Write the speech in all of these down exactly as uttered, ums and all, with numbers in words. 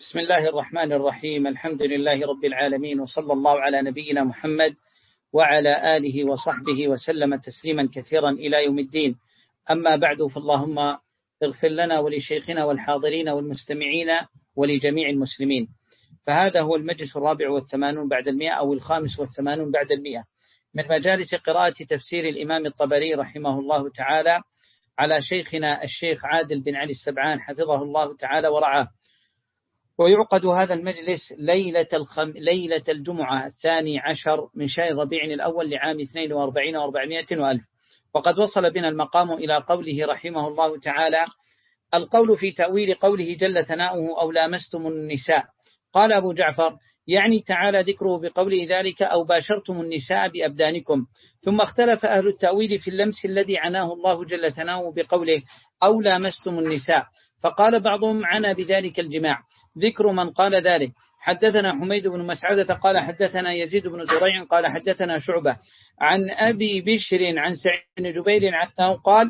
بسم الله الرحمن الرحيم. الحمد لله رب العالمين، وصلى الله على نبينا محمد وعلى آله وصحبه وسلم تسليما كثيرا إلى يوم الدين. أما بعد، فاللهم اغفر لنا ولشيخنا والحاضرين والمستمعين ولجميع المسلمين. فهذا هو المجلس الرابع والثمانون بعد المئة، أو الخامس والثمانون بعد المئة، من مجالس قراءة تفسير الإمام الطبري رحمه الله تعالى على شيخنا الشيخ عادل بن علي السبعان حفظه الله تعالى ورعاه. ويعقد هذا المجلس ليلة, الخم... ليلة الجمعة الثاني عشر من شهر ربيع الأول لعام اثنين وأربعين وأربعمائة وألف. وقد وصل بنا المقام إلى قوله رحمه الله تعالى: القول في تأويل قوله جل ثناؤه أو لامستم النساء. قال أبو جعفر: يعني تعالى ذكره بقوله ذلك أو باشرتم النساء بأبدانكم. ثم اختلف أهل التأويل في اللمس الذي عناه الله جل ثناؤه بقوله أو لامستم النساء، فقال بعضهم عنا بذلك الجماع. ذكر من قال ذلك: حدثنا حميد بن مسعدة قال حدثنا يزيد بن زريع قال حدثنا شعبة عن أبي بشر عن سعيد بن جبير عنه قال: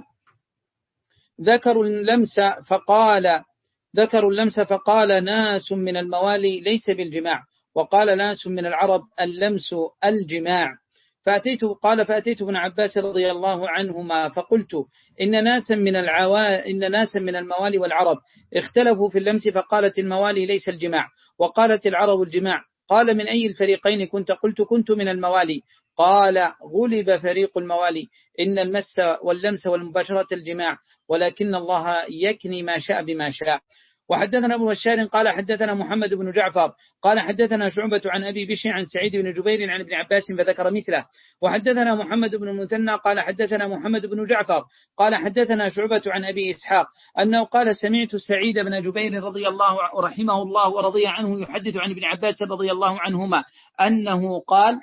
ذكروا اللمس فقال ذكروا اللمس فقال ناس من الموالي ليس بالجماع، وقال ناس من العرب اللمس الجماع. فأتيت قال فأتيت ابن عباس رضي الله عنهما فقلت إن ناسا من العوا إن ناسا من الموالي والعرب اختلفوا في اللمس، فقالت الموالي ليس الجماع وقالت العرب الجماع. قال: من أي الفريقين كنت؟ قلت: كنت من الموالي. قال: غلب فريق الموالي، إن المس واللمس والمباشرة الجماع، ولكن الله يكني ما شاء بما شاء. وحدثنا ابو بشار قال حدثنا محمد بن جعفر قال حدثنا شعبة عن أبي بشر عن سعيد بن جبير عن ابن عباس فذكر مثله. وحدثنا محمد بن المثنى قال حدثنا محمد بن جعفر قال حدثنا شعبة عن أبي إسحاق أنه قال: سمعت سعيد بن جبير رضي الله رحمه الله ورضي عنه يحدث عن ابن عباس رضي الله عنهما أنه قال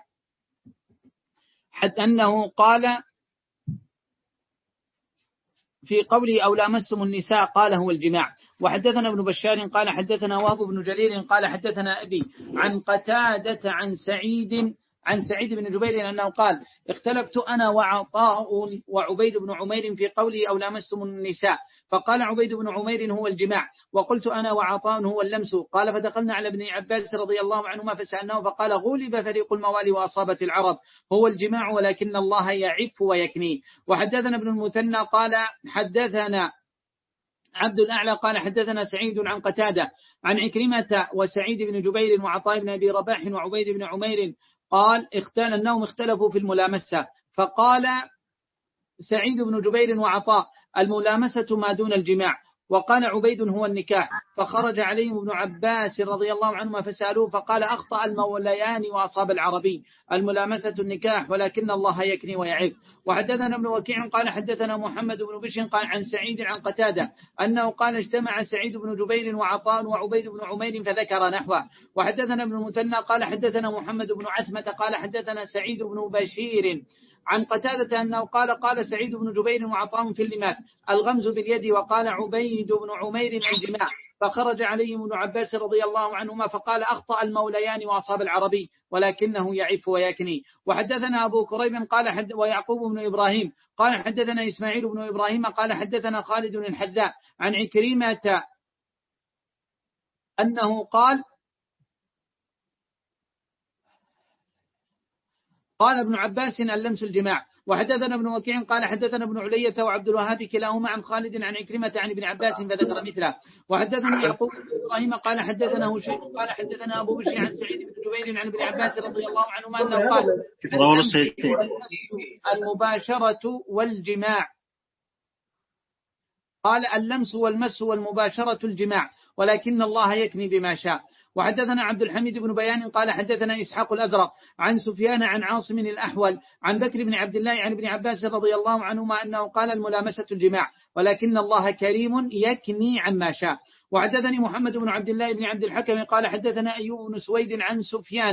حتى أنه قال في قوله أو لامستم النساء قال هو الجماع. وحدثنا ابن بشار قال حدثنا وهب بن جرير قال حدثنا أبي عن قتادة عن سعيد عن سعيد بن جبير أنه قال: اختلفت أنا وعطاء وعبيد بن عمير في قوله أو لامستم النساء، فقال عبيد بن عمير هو الجماع، وقلت أنا وعطاء هو اللمس. قال: فدخلنا على ابن عباس رضي الله عنهما فسألناه، فقال: غلب فريق الموالي وأصابت العرب، هو الجماع ولكن الله يعف ويكني. وحدثنا ابن المثنى قال حدثنا عبد الأعلى قال حدثنا سعيد عن قتادة عن عكرمة وسعيد بن جبير وعطاء بن أبي رباح وعبيد بن عمير قال: اختال أنهم اختلفوا في الملامسة، فقال سعيد بن جبير وعطاء: الملامسة ما دون الجماع، وقال عبيد هو النكاح. فخرج عليهم ابن عباس رضي الله عنهما فسألوه، فقال: أخطأ الموليان وأصاب العربي، الملامسة النكاح ولكن الله يكني ويعف. وحدثنا ابن وكيع قال حدثنا محمد بن بشر قال عن سعيد عن قتادة أنه قال: اجتمع سعيد بن جبير وعطاء وعبيد بن عمير فذكر نحوه. وحدثنا ابن المثنى قال حدثنا محمد بن عثمة قال حدثنا سعيد بن بشير عن قتادة أنه قال: قال سعيد بن جبير وعطاء في اللماس الغمز باليد، وقال عبيد بن عمير الجماع. فخرج عليهم ابن عباس رضي الله عنهما فقال: أخطأ الموليان وأصاب العربي ولكنه يعف ويكني. وحدثنا أبو كريب قال حد ويعقوب بن إبراهيم قال حدثنا إسماعيل بن إبراهيم قال حدثنا خالد الحذاء عن عكرمة أنه قال: قال ابن عباس اللمس الجماع. وحدثنا ابن وكيع قال حدثنا ابن علية وعبد الوهاب كلاهما عن خالد عن عكرمة عن ابن عباس فذكر مثله. وحدثنا يعقوب بن إبراهيم قال حدثنا هشيم قال حدثنا أبو بشر عن سعيد بن جبير عن ابن عباس رضي الله عنهما أنه قال: المباشرة والجماع، قال: اللمس والمس والمباشرة الجماع ولكن الله يكني بما شاء. وحدثنا عبد الحميد بن بيان قال حدثنا إسحاق الأزرق عن سفيان عن عاصم الأحول عن بكر بن عبد الله عن ابن عباس رضي الله عنهما أنه قال: الملامسة الجماع ولكن الله كريم يكني عما شاء. وحدثني محمد بن عبد الله بن عبد الحكم قال حدثنا أيوب بن سويد عن سفيان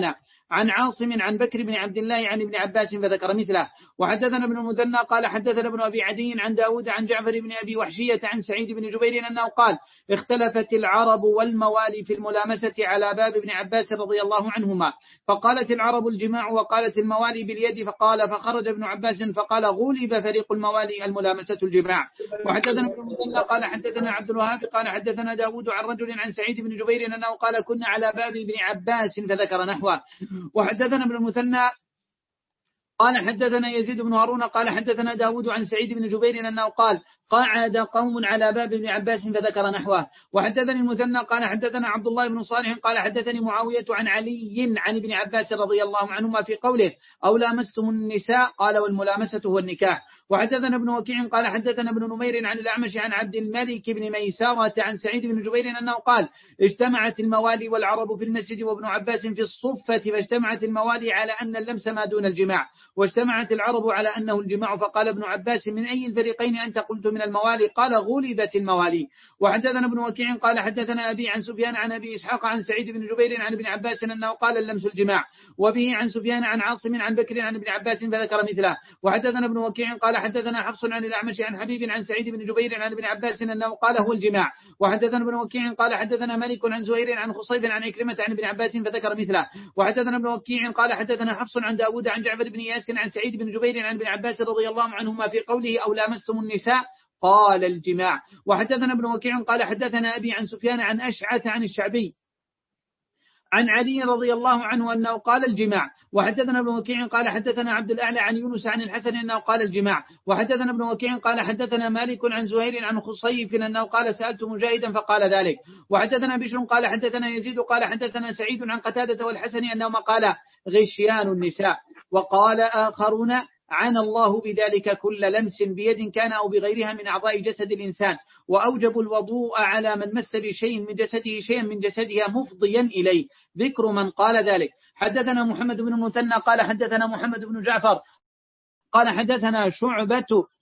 عن عاصم عن بكر بن عبد الله عن ابن عباس فذكر مثله. وحدثنا ابن المثنى قال حدثنا ابن أبي عدي عن داود عن جعفر بن أبي وحشية عن سعيد بن جبير أنه قال اختلفت العرب والموالي في الملامسة على باب ابن عباس رضي الله عنهما، فقالت العرب الجماع وقالت الموالي باليد، فقال فخرج ابن عباس فقال غلب فريق الموالي الملامسة الجماع. وحدثنا ابن المثنى قال حدثنا عبد الوهاب قال حدثنا داود عن رجل عن سعيد بن جبير أنه قال كنا على باب ابن عباس فذكر نحوه. وحدثنا ابن المثنى قال حدثنا يزيد بن هارون قال حدثنا داود عن سعيد بن جبير أنه قال قعد قوم على باب ابن عباس فذكر نحوه. وحدثني المثنى قال حدثنا عبد الله بن صالح قال حدثني معاوية عن علي عن ابن عباس رضي الله عنهما في قوله أو لامستم النساء قال والملامسة هو النكاح. وحدثنا ابن وكيع قال حدثنا ابن نمير عن الأعمش عن عبد الملك بن ميسارة عن سعيد بن جبير أنه قال اجتمعت الموالي والعرب في المسجد وابن عباس في الصفة، فاجتمعت الموالي على أن اللمس ما دون الجماع واجتمعت العرب على أنه الجماع، فقال ابن عباس من أي الفريقين أنت؟ قلت من الموالي، قال غلبت الموالي. وحدثنا ابن وكيع قال حدثنا أبي عن سفيان عن أبي إسحاق عن سعيد بن جبير عن ابن عباس أنه قال اللمس الجماع، وبه عن سفيان عن عاصم عن بكر عن ابن عباس فذكر مثله. وحدثنا ابن وكيع قال حدثنا حفص عن الأعمش عن حبيب عن سعيد بن جبير عن ابن عباس أنه قال هو الجماع. وحدثنا ابن وكيع قال حدثنا مالك عن زهير عن خصيب عن عكرمة عن ابن عباس فذكر مثله. وحدثنا ابن وكيع قال حدثنا حفص عن داود عن جعفر بن ياس عن سعيد بن جبير عن ابن عباس رضي الله عنهما في قوله أو لامستم النساء قال الجماع. وحدثنا ابن وكيع قال حدثنا أبي عن سفيان عن أشعث عن الشعبي عن علي رضي الله عنه أنه قال الجماع. وحدثنا ابن وكيع قال حدثنا عبد الأعلى عن يونس عن الحسن أنه قال الجماع. وحدثنا ابن وكيع قال حدثنا مالك عن زهير عن خصيف أنه قال سألت مجاهدا فقال ذلك. وحدثنا بشر قال حدثنا يزيد قال حدثنا سعيد عن قتادة والحسن أنهما قال غشيان النساء. وقال آخرون عن الله بذلك كل لمس بيد كان أو بغيرها من أعضاء جسد الإنسان، وأوجب الوضوء على من مس بشيء من جسده شيئا من جسدها مفضيا إليه، ذكر من قال ذلك. حدثنا محمد بن المثنى قال حدثنا محمد بن جعفر قال حدثنا شعبة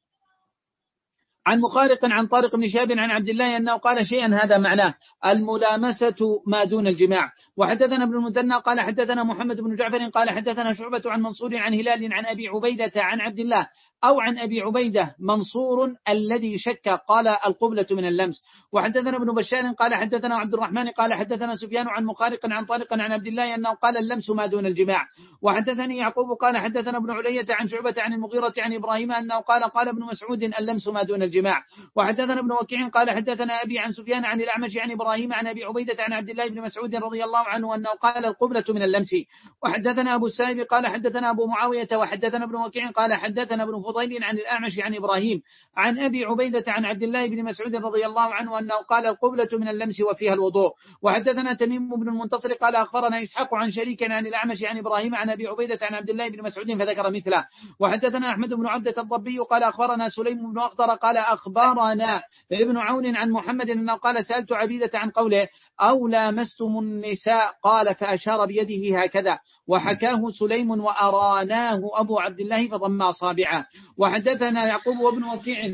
عن مخارق عن طارق بن شهاب عن عبد الله أنه قال شيئا هذا معناه الملامسة ما دون الجماع. وحدثنا ابن المثنى قال حدثنا محمد بن جعفر قال حدثنا شعبة عن منصور عن هلال عن أبي عبيدة عن عبد الله أو عن أبي عبيدة منصور الذي شك قال القبلة من اللمس. وحدثنا ابن بشار قال حدثنا عبد الرحمن قال حدثنا سفيان عن مخارق عن طارق عن عبد الله أنه قال اللمس ما دون الجماع. وحدثني يعقوب قال حدثنا ابن علية عن شعبة عن المغيرة عن إبراهيم أنه قال قال ابن مسعود اللمس ما دون الجماع. وحدثنا ابن وكيع قال حدثنا أبي عن سفيان عن الأعمش عن إبراهيم عن أبي عبيدة عن عبد الله بن مسعود رضي الله عنه أنه قال القبلة من اللمس. وحدثنا أبو السائب قال حدثنا أبو معاوية وحدثنا ابن وكيع قال حدثنا ابن فضيل عن الأعمش عن إبراهيم عن أبي عبيدة عن عبد الله بن مسعود رضي الله عنه أنه قال القبلة من اللمس وفيها الوضوء. وحدثنا تميم بن المنتصر قال أخبرنا إسحاق عن شريك عن الأعمش عن إبراهيم عن أبي عبيدة عن عبد الله بن مسعود فذكر مثله. وحدثنا أحمد بن عبدة الضبي قال أخبرنا سليم بن أخضر قال أخبرنا ابن عون عن محمد أنه قال سألت عبيدة عن قوله أو لامستم النساء قال فأشار بيده هكذا، وحكاه سليم وأراناه أبو عبد الله فضم أصابعه. وحدثنا يعقوب وابن وكيع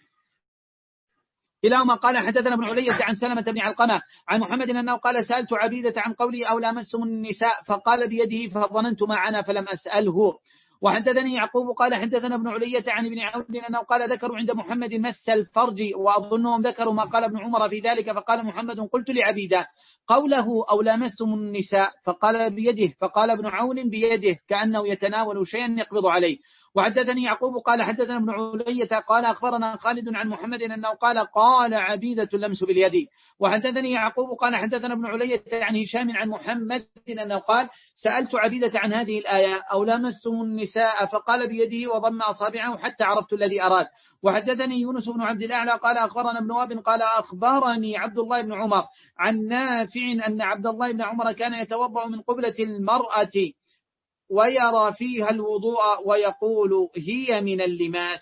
كلاهما قال حدثنا ابن علية عن سلمة بن علقمة عن محمد أنه قال سألت عبيدة عن قولي أو لامستم النساء فقال بيده فظننت ما عنا فلم أسأله. وحدثني يعقوب قال حدثنا ابن علية عن ابن عون أنه قال ذكروا عند محمد مس الفرج، وأظنهم ذكروا ما قال ابن عمر في ذلك، فقال محمد قلت لعبيدة قوله أو لامستم النساء فقال بيده، فقال ابن عون بيده كأنه يتناول شيئا يقبض عليه. وحدثني يعقوب قال حدثنا ابن علية قال أخبرنا خالد عن محمد أنه قال قال عبيدة اللمس باليد. وحدثني يعقوب قال حدثنا ابن علية عن هشام عن محمد أنه قال سألت عبيدة عن هذه الآية أو لامستم النساء فقال بيده وضم أصابعه حتى عرفت الذي أراد. وحدثني يونس بن عبد الأعلى قال أخبرنا ابن وهب قال أخبرني عبد الله بن عمر عن نافع أن عبد الله بن عمر كان يتوضأ من قبلة المرأة ويرى فيها الوضوء ويقول هي من اللماس.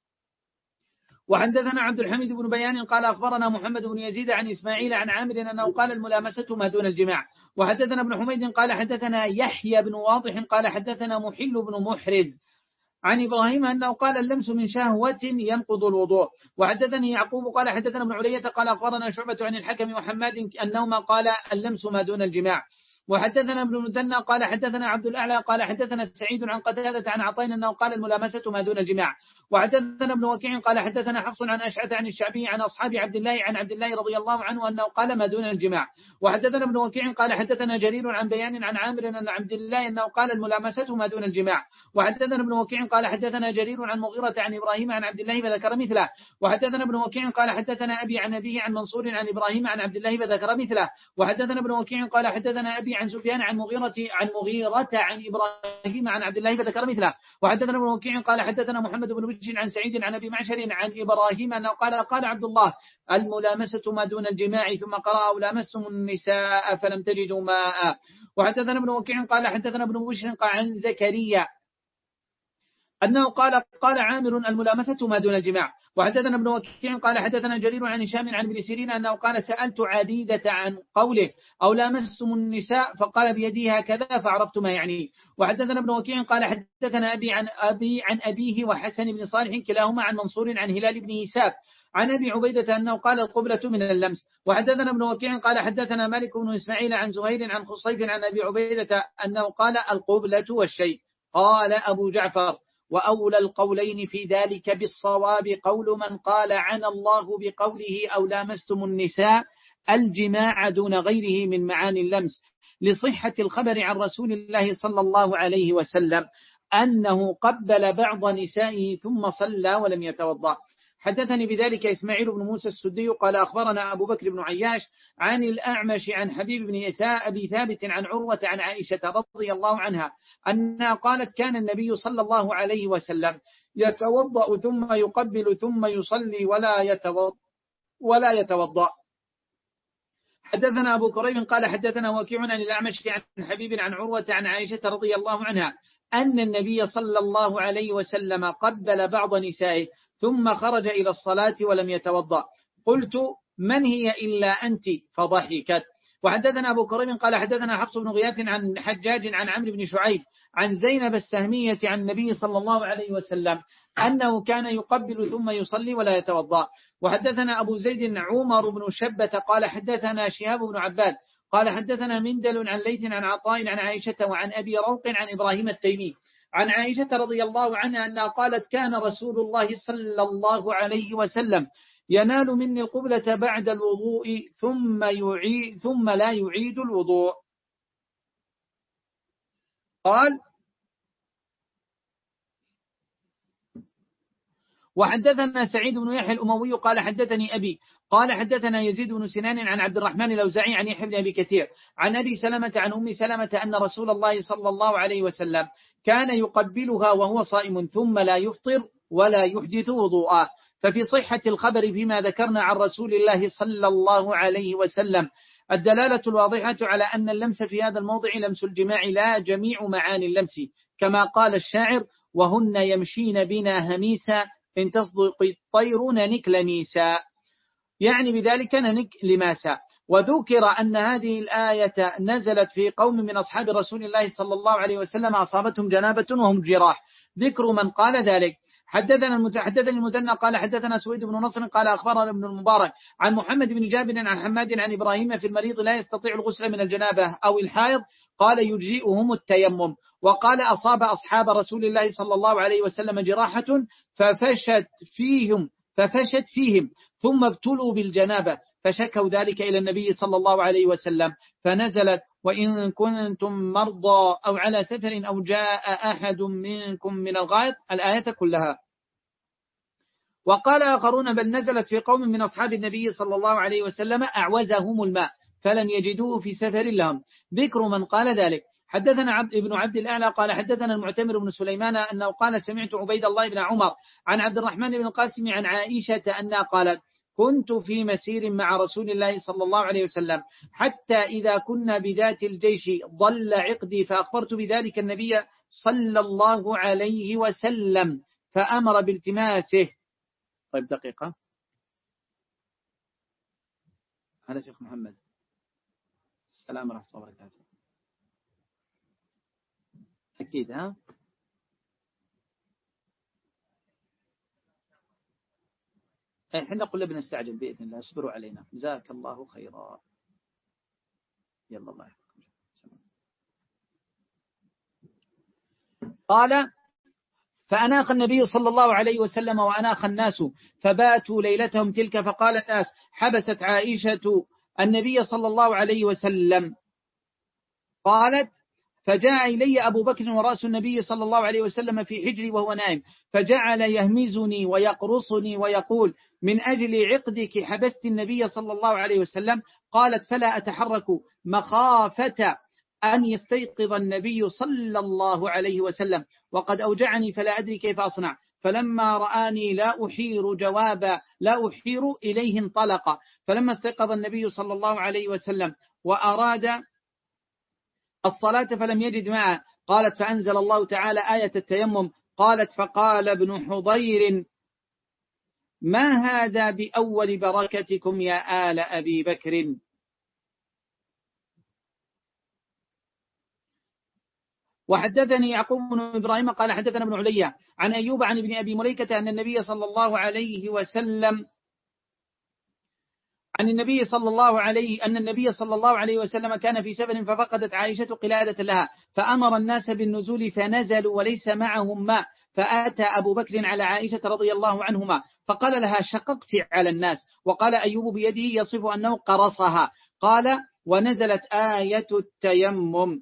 وحدثنا عبد الحميد بن بيان قال أخبرنا محمد بن يزيد عن إسماعيل عن عامر أنه قال الملامسة ما دون الجماع. وحدثنا ابن حميد قال حدثنا يحيى بن واضح قال حدثنا محل بن محرز عن إبراهيم أنه قال اللمس من شهوة ينقض الوضوء. وحدثني يعقوب قال حدثنا ابن علية قال أخبرنا شعبة عن الحكم وحماد أنهما قال اللمس ما دون الجماع. وحدثنا ابن المثنى قال حدثنا عبد الأعلى قال حدثنا سعيد عن قتادة عن عطاء أنه قال الملامسة ما دون الجماع. وحدثنا ابن وكيع قال حدثنا حفص عن أشعث عن الشعبي عن أصحاب عبد الله عن عبد الله رضي الله عنه أنه قال ما دون الجماع. وحدثنا ابن وكيع قال حدثنا جرير عن بيان عن عامر أن عبد الله أنه قال الملامسة ما دون الجماع. وحدثنا ابن وكيع قال حدثنا جرير عن مغيرة عن إبراهيم عن عبد الله فذكر مثله. وحدثنا ابن وكيع قال حدثنا أبي عن أبيه عن منصور عن إبراهيم عن عبد الله فذكر مثله. وحدثنا ابن وكيع قال حدثنا أبي عن سفيان عن مغيرة عن مغيرة عن إبراهيم عن عبد الله فذكر مثله. وحدثنا ابن وكيع قال حدثنا محمد بن بشر عن سعيد عن أبي معشر عن إبراهيم أنه قال قال عبد الله الملامسة ما دون الجماع ثم قرأ أو لامستم النساء فلم تجدوا ماء. وحدثنا ابن وكيع قال حدثنا ابن بشر عن زكريا أنه قال قال عامر الملامسة ما دون الجماع. وحدثنا ابن وكيع قال حدثنا جرير عن هشام عن ابن سيرين أنه قال سألت عديدة عن قوله أو لامستم النساء فقال بيدي هكذا فعرفت ما يعني. وحدثنا ابن وكيع قال حدثنا أبي عن أبي عن أبيه وحسن بن صالح كلاهما عن منصور عن هلال بن هشام عن أبي عبيدة أنه قال القبلة من اللمس. وحدثنا ابن وكيع قال حدثنا مالك بن إسماعيل عن زهير عن خصيف عن أبي عبيدة أنه قال القبلة والشيء. قال أبو جعفر وأولى القولين في ذلك بالصواب قول من قال عن الله بقوله أو لامستم النساء الجماع دون غيره من معاني اللمس لصحة الخبر عن رسول الله صلى الله عليه وسلم أنه قبل بعض نسائه ثم صلى ولم يتوضأ. حدثني بذلك إسماعيل بن موسى السدي قال أخبرنا أبو بكر بن عياش عن الأعمش عن حبيب بن أبي ثابت عن عروة عن عائشة رضي الله عنها أنها قالت كان النبي صلى الله عليه وسلم يتوضأ ثم يقبل ثم يصلي ولا يتوضأ ولا يتوضأ. حدثنا أبو كريب قال حدثنا وكيع عن الأعمش عن حبيب عن عروة عن عائشة رضي الله عنها أن النبي صلى الله عليه وسلم قبل بعض نسائه ثم خرج إلى الصلاة ولم يتوضأ. قلت من هي إلا أنت فضحكت. وحدثنا أبو كريم قال حدثنا حفص بن غياث عن حجاج عن عمرو بن شعيب عن زينب السهمية عن النبي صلى الله عليه وسلم أنه كان يقبل ثم يصلي ولا يتوضأ. وحدثنا أبو زيد عمر بن شبة قال حدثنا شهاب بن عباد قال حدثنا مندل عن ليث عن عطاء عن عائشة وعن أبي روق عن إبراهيم التيمي عن عائشة رضي الله عنها أنها قالت كان رسول الله صلى الله عليه وسلم ينال مني القبلة بعد الوضوء ثم يعيد ثم لا يعيد الوضوء. قال وحدثنا سعيد بن يحيى الأموي قال حدثني أبي قال حدثنا يزيد بن سنان عن عبد الرحمن الأوزاعي عن يحيى بن أبي كثير عن أبي سلمة عن أم سلمة أن رسول الله صلى الله عليه وسلم كان يقبلها وهو صائم ثم لا يفطر ولا يحدث وضوءا. ففي صحة الخبر فيما ذكرنا عن رسول الله صلى الله عليه وسلم الدلالة الواضحة على أن اللمس في هذا الموضع لمس الجماع لا جميع معاني اللمس كما قال الشاعر وهن يمشين بنا هميسا إن تصدق الطير ننك لميسا، يعني بذلك ننك لماسا. وذكر أن هذه الآية نزلت في قوم من أصحاب رسول الله صلى الله عليه وسلم أصابتهم جنابة وهم جراح. ذكر من قال ذلك. حدثنا المتحدث المثنى قال حدثنا سويد بن نصر قال أخبرنا ابن المبارك عن محمد بن جابر عن حماد عن إبراهيم في المريض لا يستطيع الغسل من الجنابة أو الحائض قال يجزئهم التيمم. وقال أصاب أصحاب رسول الله صلى الله عليه وسلم جراحة ففشت فيهم ففشت فيهم ثم ابتلوا بالجنابة فشكوا ذلك إلى النبي صلى الله عليه وسلم فنزلت وإن كنتم مرضى أو على سفر أو جاء أحد منكم من الغائط الآية كلها. وقال آخرون بل نزلت في قوم من أصحاب النبي صلى الله عليه وسلم أعوزهم الماء فلم يجدوه في سفر لهم. ذكر من قال ذلك. حدثنا عبد ابن عبد الأعلى قال حدثنا المعتمر بن سليمان أنه قال سمعت عبيد الله بن عمر عن عبد الرحمن بن القاسم عن عائشة أنها قالت كنت في مسير مع رسول الله صلى الله عليه وسلم حتى إذا كنا بذات الجيش ضل عقدي فأخبرت بذلك النبي صلى الله عليه وسلم فأمر بالتماسه. طيب دقيقة هذا شيخ محمد. السلام ورحمة الله وبركاته. أكيد ها احنا قلنا بنستعجل بإذن الله اصبروا علينا جزاك الله خيرا. يلا الله يحفظكم. قال فأناخ النبي صلى الله عليه وسلم وأناخ الناس فباتوا ليلتهم تلك، فقال الناس حبست عائشة النبي صلى الله عليه وسلم. قالت فجاء إلي أبو بكر ورأس النبي صلى الله عليه وسلم في حجري وهو نائم، فجعل يهمزني ويقرصني ويقول من أجل عقدك حبست النبي صلى الله عليه وسلم. قالت فلا أتحرك مخافة أن يستيقظ النبي صلى الله عليه وسلم وقد أوجعني فلا أدري كيف أصنع. فلما رآني لا أحير جوابا لا أحير إليه انطلق. فلما استيقظ النبي صلى الله عليه وسلم وأراد الصلاة فلم يجد معه. قالت فأنزل الله تعالى آية التيمم. قالت فقال ابن حضير ما هذا بأول بركتكم يا آل أبي بكر. وحدثني يعقوب بن إبراهيم قال حدثنا ابن عليا عن أيوب عن ابن أبي مليكة أن النبي صلى الله عليه وسلم عن النبي صلى الله عليه أن النبي صلى الله عليه وسلم كان في سفر ففقدت عائشة قلادة لها فأمر الناس بالنزول فنزلوا وليس معهم ماء، فأتى أبو بكر على عائشة رضي الله عنهما فقال لها شققت على الناس. وقال أيوب بيده يصف أنه قرصها. قال ونزلت آية التيمم.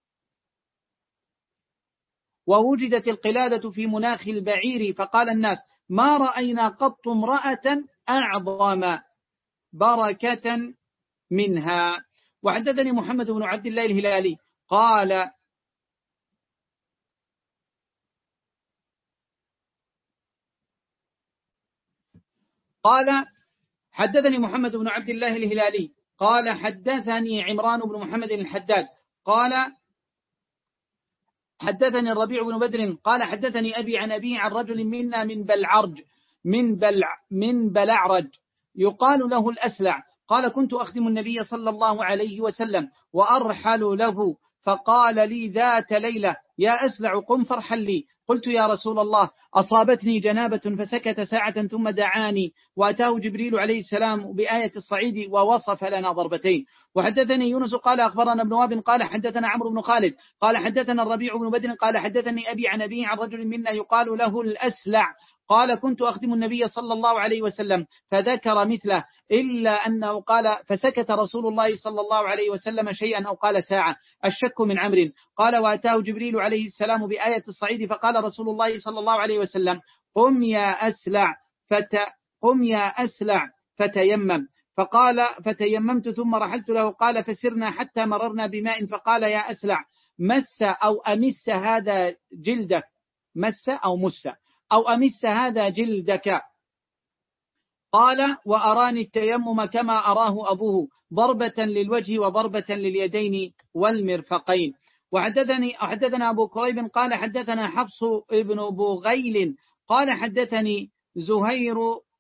ووجدت القلادة في مناخ البعير فقال الناس ما رأينا قط امرأة أعظم بركة منها. وحدثني محمد بن عبد الله الهلالي قال قال حدثني محمد بن عبد الله الهلالي قال حدثني عمران بن محمد الحداد قال حدثني الربيع بن بدر قال حدثني أبي عن أبي عن رجل منا من بلعرج من بلع من بلعرج يقال له الأسلع قال كنت أخدم النبي صلى الله عليه وسلم وأرحل له فقال لي ذات ليلة يا أسلع قم فارحل لي. قلت يا رسول الله أصابتني جنابة فسكت ساعة ثم دعاني وأتاه جبريل عليه السلام بآية الصعيد ووصف لنا ضربتين. وحدثني يونس قال أخبرنا ابن وهب قال حدثنا عمرو بن خالد قال حدثنا الربيع بن بدر قال حدثني أبي عن أبي عن رجل منا يقال له الأسلع قال كنت أخدم النبي صلى الله عليه وسلم فذكر مثله إلا أنه قال فسكت رسول الله صلى الله عليه وسلم شيئا أو قال ساعة الشك من عمرو. قال وأتاه جبريل عليه السلام بآية الصعيد فقال رسول الله صلى الله عليه وسلم قم يا أسلع فت قم يا أسلع فتيمم. فقال فتيممت ثم رحلت له. قال فسرنا حتى مررنا بماء فقال يا أسلع مس أو أمس هذا جلدك مس أو مس أو أمس هذا جلدك. قال وأراني التيمم كما أراه أبوه ضربة للوجه وضربة لليدين والمرفقين. وحدثني حدثنا أبو كريب قال حدثنا حفص ابن بغيل قال حدثني زهير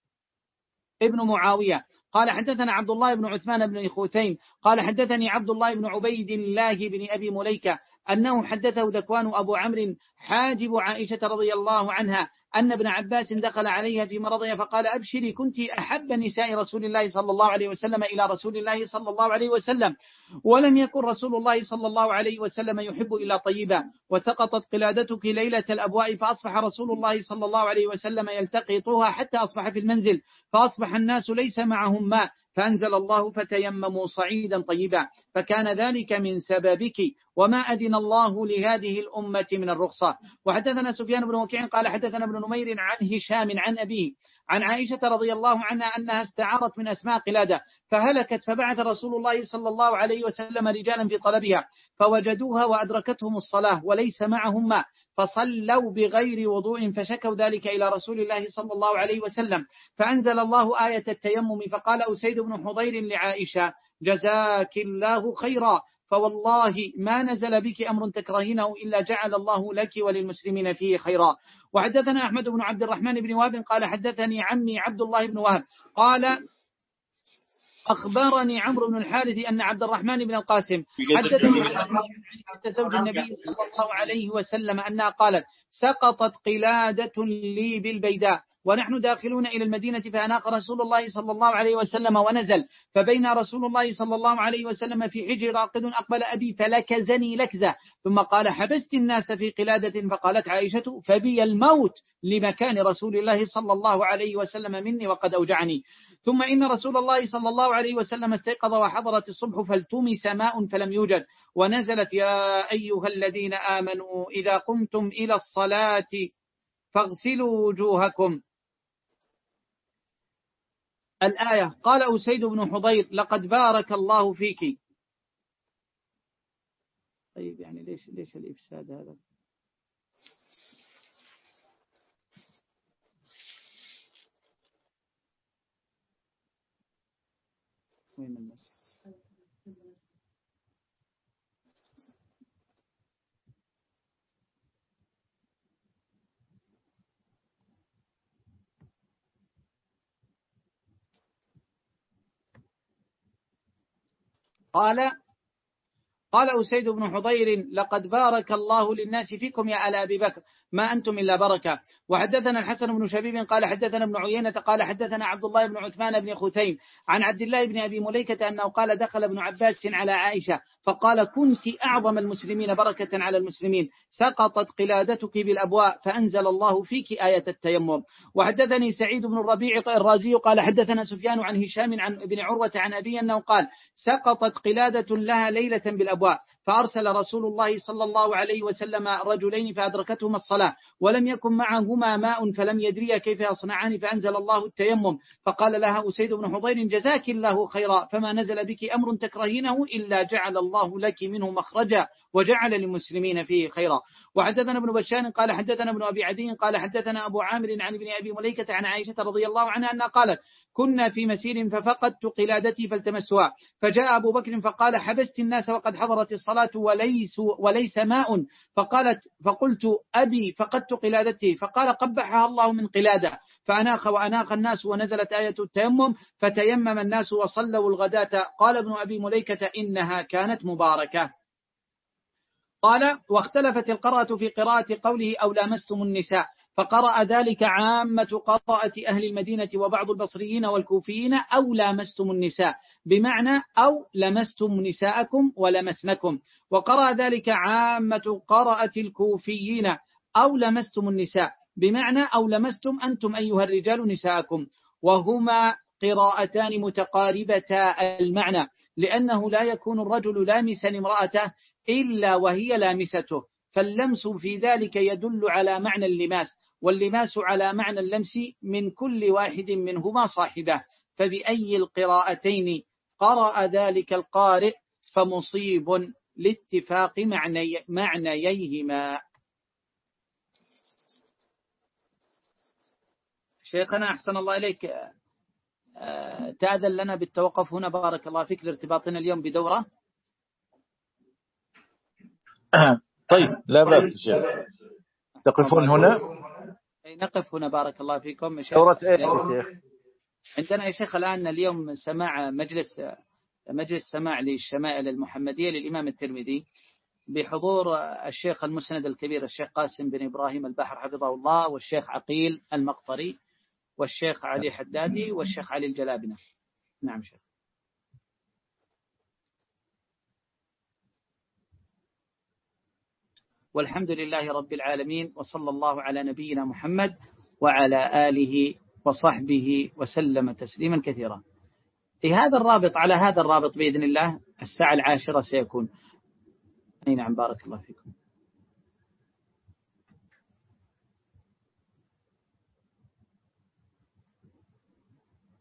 ابن معاوية قال حدثنا عبد الله بن عثمان بن خوثين قال حدثني عبد الله بن عبيد الله بن أبي مليكة أنه حدثه ذكوان أبو عمرو حاجب عائشة رضي الله عنها أن ابن عباس دخل عليها في مرضها فقال أبشري كنت أحب نساء رسول الله صلى الله عليه وسلم إلى رسول الله صلى الله عليه وسلم ولم يكن رسول الله صلى الله عليه وسلم يحب إلا طيبا وسقطت قلادتك ليلة الأبواء فأصبح رسول الله صلى الله عليه وسلم يلتقطها حتى أصبح في المنزل فأصبح الناس ليس معهم ماء فأنزل الله فتيمموا صعيدا طيبا فكان ذلك من سببك وما أذن الله لهذه الأمة من الرخصة. وحدثنا سفيان بن وكيع قال حدثنا ابن نمير عن هشام عن أبيه عن عائشة رضي الله عنها أنها استعارت من أسماء قلادة فهلكت فبعث رسول الله صلى الله عليه وسلم رجالا في طلبها فوجدوها وأدركتهم الصلاة وليس معهم ماء فصلوا بغير وضوء فشكوا ذلك إلى رسول الله صلى الله عليه وسلم فأنزل الله آية التيمم فقال أسيد بن حضير لعائشة جزاك الله خيرا فوالله ما نزل بك أمر تكرهينه إلا جعل الله لك وللمسلمين فيه خيرا. وحدثنا أحمد بن عبد الرحمن بن وهب قال حدثني عمي عبد الله بن وهب قال أخبرني عمرو بن الحارث أن عبد الرحمن بن القاسم حدثني عن زوج النبي صلى الله عليه وسلم أنها قالت سقطت قلادة لي بالبيداء ونحن داخلون إلى المدينة فأناق رسول الله صلى الله عليه وسلم ونزل، فبين رسول الله صلى الله عليه وسلم في حجر راقد أقبل أبي فلكزني لكزة، ثم قال حبست الناس في قلادة، فقالت عائشة فبي الموت لمكان رسول الله صلى الله عليه وسلم مني وقد أوجعني. ثم إن رسول الله صلى الله عليه وسلم استيقظ وحضرت الصبح فالتمس ماء فلم يوجد، ونزلت يا أيها الذين آمنوا إذا قمتم إلى الصلاة فاغسلوا وجوهكم. الآية. قال أسيد بن حضير لقد بارك الله فيك. طيب يعني ليش ليش الإفساد هذا؟ وين المسح؟ قال قال أسيد بن حضير لقد بارك الله للناس فيكم يا آل أبي بكر ما أنتم إلا بركة. وحدثنا الحسن بن شبيب قال حدثنا ابن عيينة قال حدثنا عبد الله بن عثمان بن خثيم عن عبد الله بن أبي مليكة أنه قال دخل ابن عباس على عائشة فقال كنت أعظم المسلمين بركة على المسلمين، سقطت قلادتك بالأبواء فأنزل الله فيك آية التيمم. وحدثني سعيد بن الربيع الرازي قال حدثنا سفيان عن هشام عن ابن عروة عن أبي أنه قال سقطت قلادة لها ليلة بالأبواء، فأرسل رسول الله صلى الله عليه وسلم رجلين فأدركتهما الصلاة ولم يكن معهما ماء فلم يدريا كيف يصنعان، فأنزل الله التيمم، فقال لها أسيد بن حضير جزاك الله خيرا، فما نزل بك أمر تكرهينه إلا جعل الله لك منه مخرجا وجعل للمسلمين فيه خيرا. وحدثنا ابن بشار قال حدثنا ابن أبي عدي قال حدثنا أبو عامر عن ابن أبي مليكة عن عائشة رضي الله عنها أنها قالت كنا في مسير ففقدت قلادتي فالتمسها، فجاء أبو بكر فقال حبست الناس وقد حضرت الصلاة وليس, وليس ماء، فقالت فقلت أبي فقدت قلادتي، فقال قبحها الله من قلادة، فأناخ وأناخ الناس ونزلت آية التيمم فتيمم الناس وصلوا الغداة. قال ابن أبي مليكة إنها كانت مباركة. قال واختلفت القراءة في قراءة قوله أو لامستم النساء، فقرأ ذلك عامة قراءة أهل المدينة وبعض البصريين والكوفيين أو لامستم النساء بمعنى أو لمستم نساءكم ولمسنكم، وقرأ ذلك عامة قراءة الكوفيين أو لمستم النساء بمعنى أو لمستم أنتم أيها الرجال نساءكم، وهما قراءتان متقاربتا المعنى، لأنه لا يكون الرجل لامسا امرأته إلا وهي لامسته، فاللمس في ذلك يدل على معنى اللماس، واللماس على معنى اللمس من كل واحد منهما صاحبه، فبأي القراءتين قرأ ذلك القارئ فمصيب لاتفاق معني معنييهما. شيخنا أحسن الله إليك، تأذن لنا بالتوقف هنا بارك الله فيك لارتباطنا اليوم بدورة. طيب لا بأس شيخ، تقفون هنا؟ نقف هنا بارك الله فيكم. دورة ايش يا شيخ؟ عندنا يا شيخ الآن اليوم سماع مجلس مجلس سماع للشمائل المحمدية للإمام الترمذي بحضور الشيخ المسند الكبير الشيخ قاسم بن إبراهيم البحر حفظه الله، والشيخ عقيل المقطري، والشيخ علي حدادي، والشيخ علي الجلابنة. نعم شيخ. والحمد لله رب العالمين، وصلى الله على نبينا محمد وعلى آله وصحبه وسلم تسليما كثيرا. في هذا الرابط على هذا الرابط بإذن الله الساعة العاشرة سيكون. أي نعم بارك الله فيكم.